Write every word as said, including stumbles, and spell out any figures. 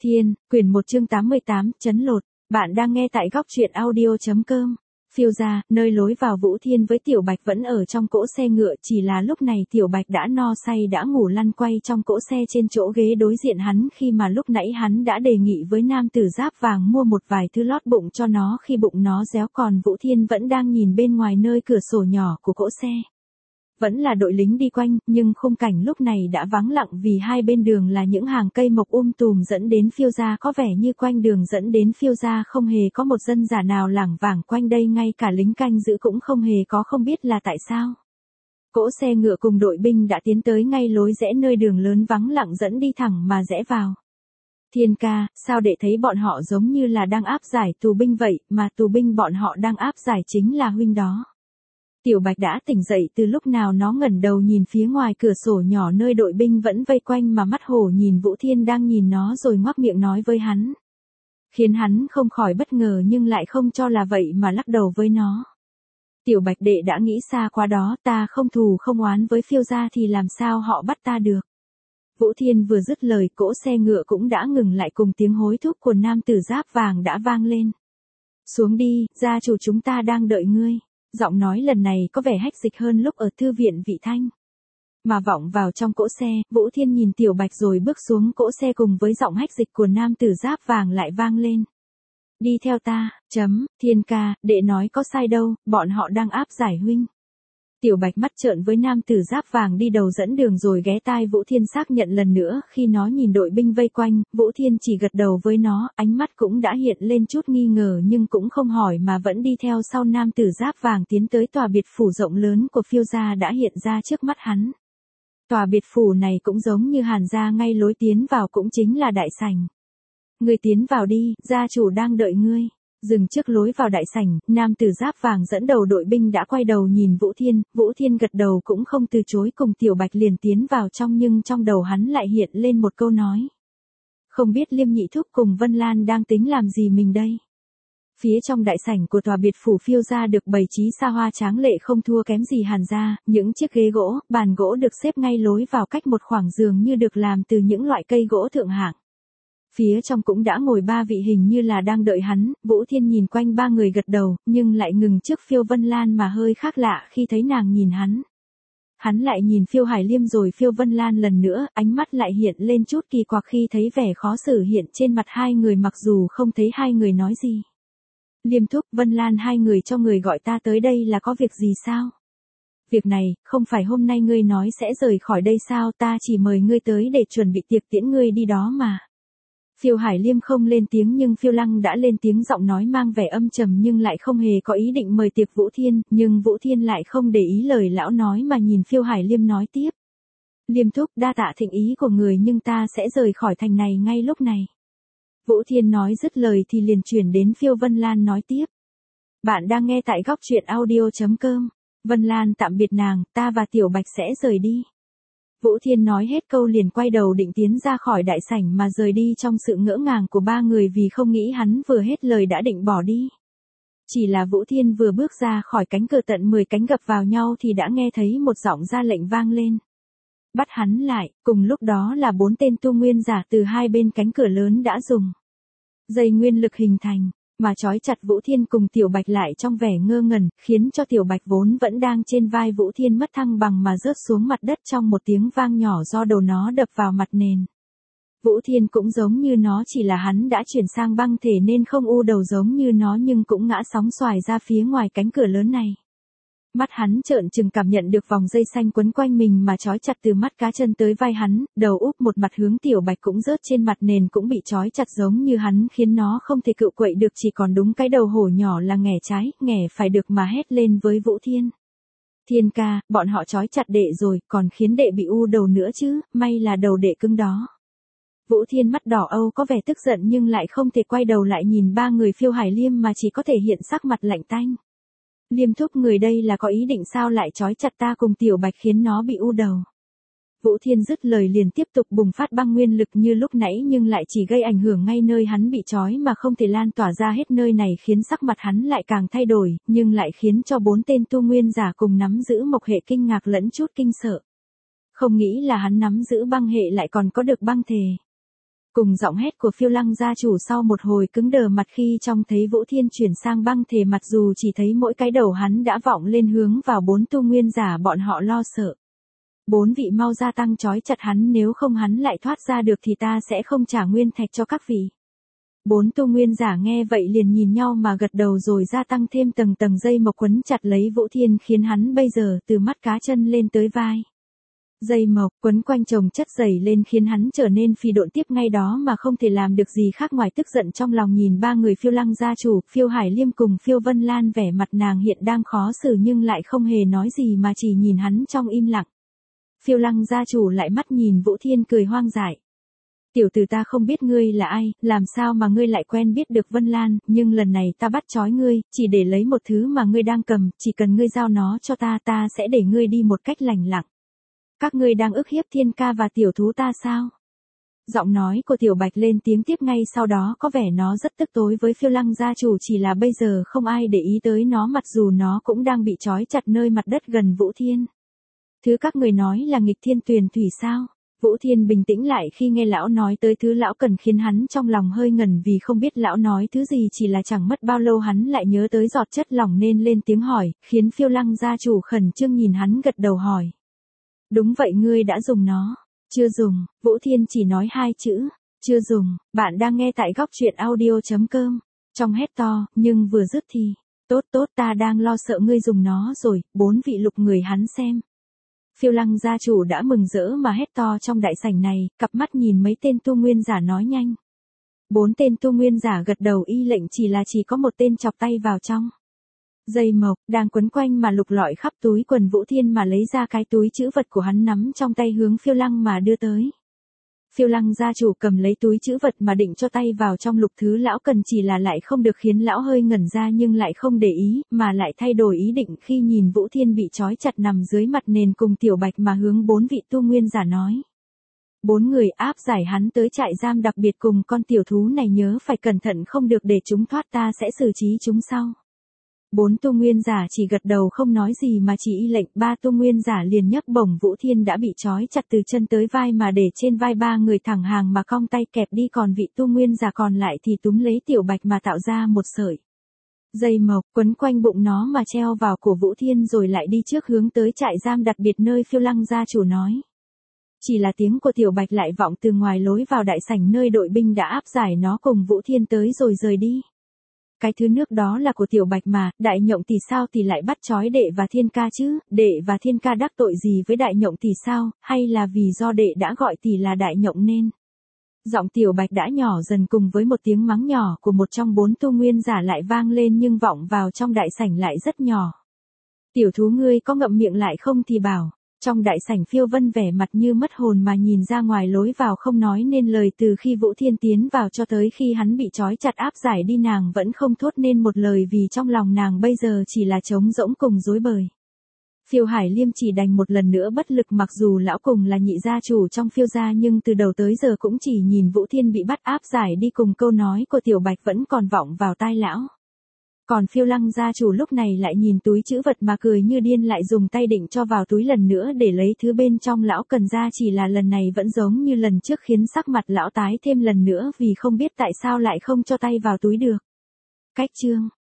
Thiên, quyển một chương tám mươi tám, chấn lột. Bạn đang nghe tại góc truyện audio chấm com. Phiêu gia, nơi lối vào Vũ Thiên với Tiểu Bạch vẫn ở trong cỗ xe ngựa, chỉ là lúc này Tiểu Bạch đã no say đã ngủ lăn quay trong cỗ xe trên chỗ ghế đối diện hắn, khi mà lúc nãy hắn đã đề nghị với nam tử giáp vàng mua một vài thứ lót bụng cho nó khi bụng nó réo, còn Vũ Thiên vẫn đang nhìn bên ngoài nơi cửa sổ nhỏ của cỗ xe. Vẫn là đội lính đi quanh, nhưng khung cảnh lúc này đã vắng lặng vì hai bên đường là những hàng cây mọc um tùm dẫn đến Phiêu gia, có vẻ như quanh đường dẫn đến Phiêu gia không hề có một dân giả nào lảng vảng quanh đây, ngay cả lính canh giữ cũng không hề có, không biết là tại sao. Cỗ xe ngựa cùng đội binh đã tiến tới ngay lối rẽ nơi đường lớn vắng lặng dẫn đi thẳng mà rẽ vào. Thiên ca, sao đệ thấy bọn họ giống như là đang áp giải tù binh vậy, mà tù binh bọn họ đang áp giải chính là huynh đó. Tiểu Bạch đã tỉnh dậy từ lúc nào, nó ngẩng đầu nhìn phía ngoài cửa sổ nhỏ nơi đội binh vẫn vây quanh mà mắt hổ nhìn Vũ Thiên đang nhìn nó rồi ngoác miệng nói với hắn. Khiến hắn không khỏi bất ngờ nhưng lại không cho là vậy mà lắc đầu với nó. Tiểu Bạch đệ đã nghĩ xa quá đó, ta không thù không oán với Phiêu gia thì làm sao họ bắt ta được. Vũ Thiên vừa dứt lời, cỗ xe ngựa cũng đã ngừng lại cùng tiếng hối thúc của nam tử giáp vàng đã vang lên. Xuống đi, gia chủ chúng ta đang đợi ngươi. Giọng nói lần này có vẻ hách dịch hơn lúc ở thư viện Vị Thanh. Mà vọng vào trong cỗ xe, Vũ Thiên nhìn Tiểu Bạch rồi bước xuống cỗ xe cùng với giọng hách dịch của nam tử giáp vàng lại vang lên. Đi theo ta, chấm, Thiên ca, đệ nói có sai đâu, bọn họ đang áp giải huynh. Tiểu Bạch mắt trợn với nam tử giáp vàng đi đầu dẫn đường rồi ghé tai Vũ Thiên xác nhận lần nữa. Khi nó nhìn đội binh vây quanh, Vũ Thiên chỉ gật đầu với nó, ánh mắt cũng đã hiện lên chút nghi ngờ nhưng cũng không hỏi mà vẫn đi theo sau nam tử giáp vàng tiến tới tòa biệt phủ rộng lớn của Phiêu gia đã hiện ra trước mắt hắn. Tòa biệt phủ này cũng giống như Hàn gia, ngay lối tiến vào cũng chính là đại sảnh. Ngươi tiến vào đi, gia chủ đang đợi ngươi. Dừng trước lối vào đại sảnh, nam tử giáp vàng dẫn đầu đội binh đã quay đầu nhìn Vũ Thiên, Vũ Thiên gật đầu cũng không từ chối, cùng Tiểu Bạch liền tiến vào trong, nhưng trong đầu hắn lại hiện lên một câu nói. Không biết Liêm Nhị Thúc cùng Vân Lan đang tính làm gì mình đây? Phía trong đại sảnh của tòa biệt phủ Phiêu gia được bày trí xa hoa tráng lệ không thua kém gì Hàn gia, những chiếc ghế gỗ, bàn gỗ được xếp ngay lối vào cách một khoảng giường như được làm từ những loại cây gỗ thượng hạng. Phía trong cũng đã ngồi ba vị hình như là đang đợi hắn. Vũ Thiên nhìn quanh ba người gật đầu, nhưng lại ngừng trước Phiêu Vân Lan mà hơi khác lạ khi thấy nàng nhìn hắn. Hắn lại nhìn Phiêu Hải Liêm rồi Phiêu Vân Lan lần nữa, ánh mắt lại hiện lên chút kỳ quặc khi thấy vẻ khó xử hiện trên mặt hai người, mặc dù không thấy hai người nói gì. Liêm thúc, Vân Lan, hai người cho người gọi ta tới đây là có việc gì sao? Việc này, không phải hôm nay ngươi nói sẽ rời khỏi đây sao, ta chỉ mời ngươi tới để chuẩn bị tiệc tiễn ngươi đi đó mà. Phiêu Hải Liêm không lên tiếng nhưng Phiêu Lăng đã lên tiếng, giọng nói mang vẻ âm trầm nhưng lại không hề có ý định mời tiệc Vũ Thiên, nhưng Vũ Thiên lại không để ý lời lão nói mà nhìn Phiêu Hải Liêm nói tiếp. Liêm thúc, đa tạ thịnh ý của người nhưng ta sẽ rời khỏi thành này ngay lúc này. Vũ Thiên nói dứt lời thì liền chuyển đến Phiêu Vân Lan nói tiếp. Bạn đang nghe tại góc truyện audio chấm com. Vân Lan tạm biệt nàng, ta và Tiểu Bạch sẽ rời đi. Vũ Thiên nói hết câu liền quay đầu định tiến ra khỏi đại sảnh mà rời đi trong sự ngỡ ngàng của ba người vì không nghĩ hắn vừa hết lời đã định bỏ đi. Chỉ là Vũ Thiên vừa bước ra khỏi cánh cửa tận mười cánh gập vào nhau thì đã nghe thấy một giọng ra lệnh vang lên. Bắt hắn lại, cùng lúc đó là bốn tên tu nguyên giả từ hai bên cánh cửa lớn đã dùng dây nguyên lực hình thành, mà trói chặt Vũ Thiên cùng Tiểu Bạch lại trong vẻ ngơ ngẩn, khiến cho Tiểu Bạch vốn vẫn đang trên vai Vũ Thiên mất thăng bằng mà rớt xuống mặt đất trong một tiếng vang nhỏ do đầu nó đập vào mặt nền. Vũ Thiên cũng giống như nó, chỉ là hắn đã chuyển sang băng thể nên không u đầu giống như nó nhưng cũng ngã sóng xoài ra phía ngoài cánh cửa lớn này. Mắt hắn trợn trừng cảm nhận được vòng dây xanh quấn quanh mình mà trói chặt từ mắt cá chân tới vai hắn, đầu úp một mặt hướng Tiểu Bạch cũng rớt trên mặt nền cũng bị trói chặt giống như hắn, khiến nó không thể cự quậy được, chỉ còn đúng cái đầu hổ nhỏ là nghẻ trái, nghẻ phải được mà hét lên với Vũ Thiên. Thiên ca, bọn họ trói chặt đệ rồi, còn khiến đệ bị u đầu nữa chứ, may là đầu đệ cứng đó. Vũ Thiên mắt đỏ âu có vẻ tức giận nhưng lại không thể quay đầu lại nhìn ba người Phiêu Hải Liêm mà chỉ có thể hiện sắc mặt lạnh tanh. Liêm thúc, người đây là có ý định sao lại trói chặt ta cùng Tiểu Bạch khiến nó bị u đầu. Vũ Thiên dứt lời liền tiếp tục bùng phát băng nguyên lực như lúc nãy nhưng lại chỉ gây ảnh hưởng ngay nơi hắn bị trói mà không thể lan tỏa ra hết nơi này, khiến sắc mặt hắn lại càng thay đổi, nhưng lại khiến cho bốn tên tu nguyên giả cùng nắm giữ mộc hệ kinh ngạc lẫn chút kinh sợ. Không nghĩ là hắn nắm giữ băng hệ lại còn có được băng thể. Cùng giọng hét của Phiêu Lăng gia chủ sau một hồi cứng đờ mặt khi trông thấy Vũ Thiên chuyển sang băng thể mặt dù chỉ thấy mỗi cái đầu hắn đã vọng lên hướng vào bốn tu nguyên giả bọn họ lo sợ. Bốn vị mau gia tăng trói chặt hắn, nếu không hắn lại thoát ra được thì ta sẽ không trả nguyên thạch cho các vị. Bốn tu nguyên giả nghe vậy liền nhìn nhau mà gật đầu rồi gia tăng thêm tầng tầng dây mộc quấn chặt lấy Vũ Thiên khiến hắn bây giờ từ mắt cá chân lên tới vai. Dây mộc quấn quanh chồng chất dày lên khiến hắn trở nên phi độn tiếp ngay đó mà không thể làm được gì khác ngoài tức giận trong lòng nhìn ba người Phiêu Lăng gia chủ, Phiêu Hải Liêm cùng Phiêu Vân Lan, vẻ mặt nàng hiện đang khó xử nhưng lại không hề nói gì mà chỉ nhìn hắn trong im lặng. Phiêu Lăng gia chủ lại mắt nhìn Vũ Thiên cười hoang dại. Tiểu tử, ta không biết ngươi là ai, làm sao mà ngươi lại quen biết được Vân Lan, nhưng lần này ta bắt trói ngươi, chỉ để lấy một thứ mà ngươi đang cầm, chỉ cần ngươi giao nó cho ta, ta sẽ để ngươi đi một cách lành lặng. Các ngươi đang ức hiếp Thiên ca và tiểu thú ta sao? Giọng nói của Tiểu Bạch lên tiếng tiếp ngay sau đó, có vẻ nó rất tức tối với Phiêu Lăng gia chủ, chỉ là bây giờ không ai để ý tới nó mặc dù nó cũng đang bị trói chặt nơi mặt đất gần Vũ Thiên. Thứ các người nói là nghịch thiên tuyền thủy sao? Vũ Thiên bình tĩnh lại khi nghe lão nói tới thứ lão cần khiến hắn trong lòng hơi ngẩn vì không biết lão nói thứ gì, chỉ là chẳng mất bao lâu hắn lại nhớ tới giọt chất lỏng nên lên tiếng hỏi, khiến Phiêu Lăng gia chủ khẩn trương nhìn hắn gật đầu hỏi. Đúng vậy, ngươi đã dùng nó. Chưa dùng, Vũ Thiên chỉ nói hai chữ, chưa dùng. Bạn đang nghe tại góc truyện audio chấm com. Trong hét to, nhưng vừa dứt thì, tốt tốt, ta đang lo sợ ngươi dùng nó rồi. Bốn vị lục người hắn xem. Phiêu Lăng gia chủ đã mừng rỡ mà hét to trong đại sảnh này, cặp mắt nhìn mấy tên tu nguyên giả nói nhanh. Bốn tên tu nguyên giả gật đầu y lệnh, chỉ là chỉ có một tên chọc tay vào trong dây mộc đang quấn quanh mà lục lọi khắp túi quần Vũ Thiên mà lấy ra cái túi trữ vật của hắn nắm trong tay hướng Phiêu Lăng mà đưa tới. Phiêu Lăng gia chủ cầm lấy túi trữ vật mà định cho tay vào trong lục thứ lão cần, chỉ là lại không được, khiến lão hơi ngẩn ra nhưng lại không để ý, mà lại thay đổi ý định khi nhìn Vũ Thiên bị trói chặt nằm dưới mặt nền cùng Tiểu Bạch mà hướng bốn vị tu nguyên giả nói. Bốn người áp giải hắn tới trại giam đặc biệt cùng con tiểu thú này, nhớ phải cẩn thận không được để chúng thoát, ta sẽ xử trí chúng sau. Bốn tu nguyên giả chỉ gật đầu không nói gì mà chỉ y lệnh. Ba tu nguyên giả liền nhấc bổng Vũ Thiên đã bị trói chặt từ chân tới vai mà để trên vai ba người thẳng hàng mà cong tay kẹp đi, còn vị tu nguyên giả còn lại thì túm lấy Tiểu Bạch mà tạo ra một sợi dây mộc quấn quanh bụng nó mà treo vào cổ Vũ Thiên rồi lại đi trước hướng tới trại giam đặc biệt nơi Phiêu Lăng gia chủ nói. Chỉ là tiếng của Tiểu Bạch lại vọng từ ngoài lối vào đại sảnh nơi đội binh đã áp giải nó cùng Vũ Thiên tới rồi rời đi. Cái thứ nước đó là của Tiểu Bạch mà, Đại Nhộng tỷ sao thì lại bắt trói đệ và Thiên ca chứ, đệ và Thiên ca đắc tội gì với Đại Nhộng tỷ sao, hay là vì do đệ đã gọi tỷ là Đại Nhộng nên. Giọng Tiểu Bạch đã nhỏ dần cùng với một tiếng mắng nhỏ của một trong bốn tu nguyên giả lại vang lên nhưng vọng vào trong đại sảnh lại rất nhỏ. Tiểu thú, ngươi có ngậm miệng lại không thì bảo. Trong đại sảnh Phiêu Vân vẻ mặt như mất hồn mà nhìn ra ngoài lối vào không nói nên lời, từ khi Vũ Thiên tiến vào cho tới khi hắn bị trói chặt áp giải đi nàng vẫn không thốt nên một lời vì trong lòng nàng bây giờ chỉ là trống rỗng cùng rối bời. Phiêu Hải Liêm chỉ đành một lần nữa bất lực, mặc dù lão cùng là nhị gia chủ trong Phiêu gia nhưng từ đầu tới giờ cũng chỉ nhìn Vũ Thiên bị bắt áp giải đi cùng câu nói của Tiểu Bạch vẫn còn vọng vào tai lão. Còn Phiêu Lăng gia chủ lúc này lại nhìn túi trữ vật mà cười như điên, lại dùng tay định cho vào túi lần nữa để lấy thứ bên trong lão cần ra, chỉ là lần này vẫn giống như lần trước khiến sắc mặt lão tái thêm lần nữa vì không biết tại sao lại không cho tay vào túi được. Cách chương